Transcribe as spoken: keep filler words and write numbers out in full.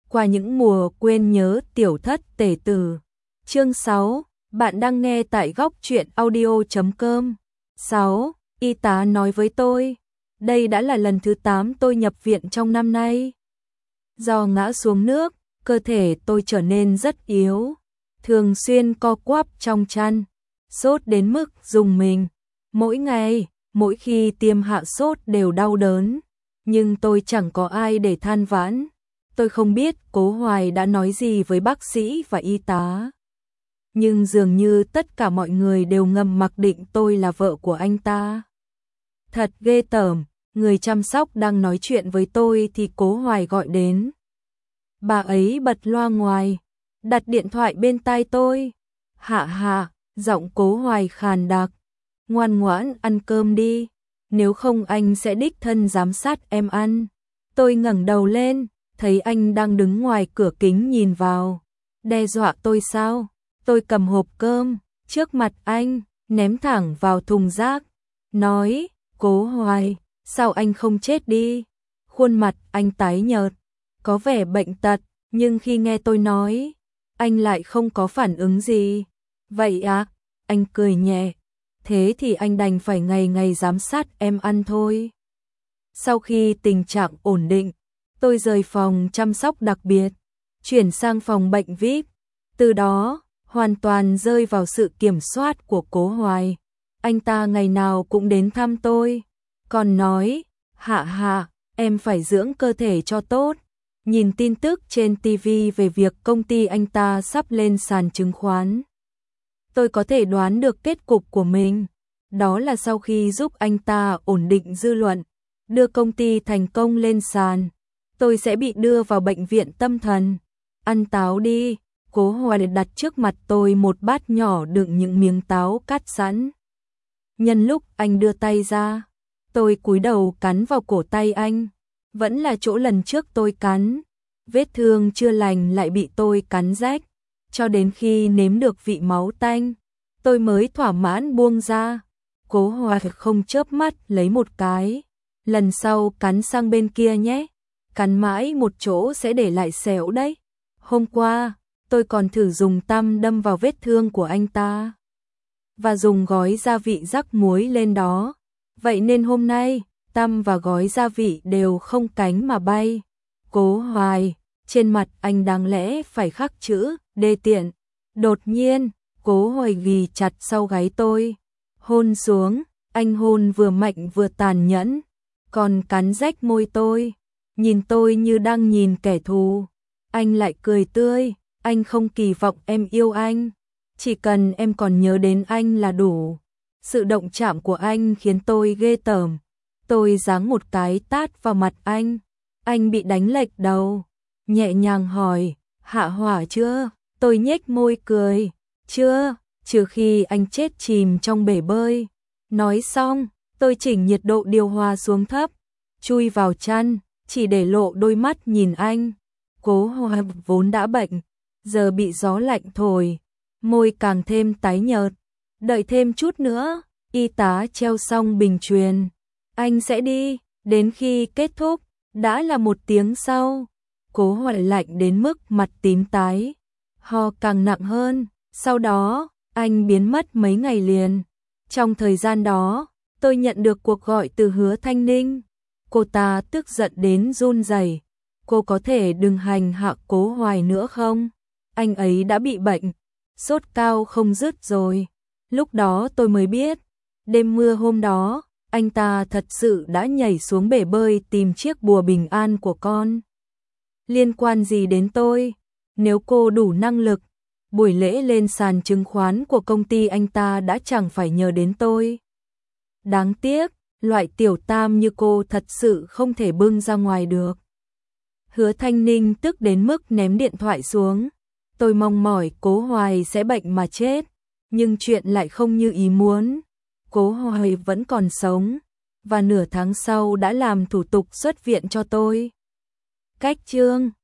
qua những mùa quên nhớ tiểu thất tể tử. Chương sáu, bạn đang nghe tại góc truyện audio chấm com. sáu. Y tá nói với tôi, đây đã là lần thứ tám tôi nhập viện trong năm nay. Do ngã xuống nước, cơ thể tôi trở nên rất yếu, thường xuyên co quắp trong chăn, sốt đến mức rùng mình. Mỗi ngày, mỗi khi tiêm hạ sốt đều đau đớn, nhưng tôi chẳng có ai để than vãn. Tôi không biết Cố Hoài đã nói gì với bác sĩ và y tá, nhưng dường như tất cả mọi người đều ngầm mặc định tôi là vợ của anh ta. Thật ghê tởm, người chăm sóc đang nói chuyện với tôi thì Cố Hoài gọi đến. Bà ấy bật loa ngoài, đặt điện thoại bên tai tôi. Hạ hạ, giọng Cố Hoài khàn đặc. Ngoan ngoãn ăn cơm đi, nếu không anh sẽ đích thân giám sát em ăn. Tôi ngẩng đầu lên, thấy anh đang đứng ngoài cửa kính nhìn vào. Đe dọa tôi sao? Tôi cầm hộp cơm trước mặt anh, ném thẳng vào thùng rác. Nói, Cố Hoài, sao anh không chết đi? Khuôn mặt anh tái nhợt, có vẻ bệnh tật, nhưng khi nghe tôi nói, anh lại không có phản ứng gì. Vậy à? Anh cười nhẹ. Thế thì anh đành phải ngày ngày giám sát em ăn thôi. Sau khi tình trạng ổn định, tôi rời phòng chăm sóc đặc biệt, chuyển sang phòng bệnh vi ai pi. Từ đó, hoàn toàn rơi vào sự kiểm soát của Cố Hoài. Anh ta ngày nào cũng đến thăm tôi, còn nói, hạ hạ, em phải dưỡng cơ thể cho tốt. Nhìn tin tức trên ti vi về việc công ty anh ta sắp lên sàn chứng khoán, tôi có thể đoán được kết cục của mình. Đó là sau khi giúp anh ta ổn định dư luận, đưa công ty thành công lên sàn, tôi sẽ bị đưa vào bệnh viện tâm thần. Ăn táo đi. Cố Hoài đặt trước mặt tôi một bát nhỏ đựng những miếng táo cắt sẵn. Nhân lúc anh đưa tay ra, tôi cúi đầu cắn vào cổ tay anh. Vẫn là chỗ lần trước tôi cắn, vết thương chưa lành lại bị tôi cắn rách. Cho đến khi nếm được vị máu tanh, tôi mới thỏa mãn buông ra. Cố Hoài không chớp mắt lấy một cái. Lần sau cắn sang bên kia nhé, cắn mãi một chỗ sẽ để lại sẹo đấy. Hôm qua, tôi còn thử dùng tăm đâm vào vết thương của anh ta, và dùng gói gia vị rắc muối lên đó. Vậy nên hôm nay, tăm và gói gia vị đều không cánh mà bay. Cố Hoài, trên mặt anh đáng lẽ phải khắc chữ đê tiện. Đột nhiên, Cố Hoài ghì chặt sau gáy tôi, hôn xuống. Anh hôn vừa mạnh vừa tàn nhẫn, còn cắn rách môi tôi, nhìn tôi như đang nhìn kẻ thù. Anh lại cười tươi. Anh không kỳ vọng em yêu anh, chỉ cần em còn nhớ đến anh là đủ. Sự động chạm của anh khiến tôi ghê tởm. Tôi giáng một cái tát vào mặt anh. Anh bị đánh lệch đầu, nhẹ nhàng hỏi, hạ hỏa chưa? Tôi nhếch môi cười, chưa, trừ khi anh chết chìm trong bể bơi. Nói xong, tôi chỉnh nhiệt độ điều hòa xuống thấp, chui vào chăn, chỉ để lộ đôi mắt nhìn anh. Cố Hoài vốn đã bệnh, giờ bị gió lạnh thổi, môi càng thêm tái nhợt. Đợi thêm chút nữa, y tá treo xong bình truyền, anh sẽ đi, đến khi kết thúc, đã là một tiếng sau. Cố Hoài lạnh đến mức mặt tím tái, ho càng nặng hơn. Sau đó, anh biến mất mấy ngày liền. Trong thời gian đó, tôi nhận được cuộc gọi từ Hứa Thanh Ninh. Cô ta tức giận đến run rẩy. Cô có thể đừng hành hạ Cố Hoài nữa không? Anh ấy đã bị bệnh, sốt cao không dứt rồi. Lúc đó tôi mới biết, đêm mưa hôm đó, anh ta thật sự đã nhảy xuống bể bơi tìm chiếc bùa bình an của con. Liên quan gì đến tôi? Nếu cô đủ năng lực, buổi lễ lên sàn chứng khoán của công ty anh ta đã chẳng phải nhờ đến tôi. Đáng tiếc, loại tiểu tam như cô thật sự không thể bưng ra ngoài được. Hứa Thanh Ninh tức đến mức ném điện thoại xuống. Tôi mong mỏi Cố Hoài sẽ bệnh mà chết, nhưng chuyện lại không như ý muốn. Cố Hoài vẫn còn sống, và nửa tháng sau đã làm thủ tục xuất viện cho tôi. Cách chương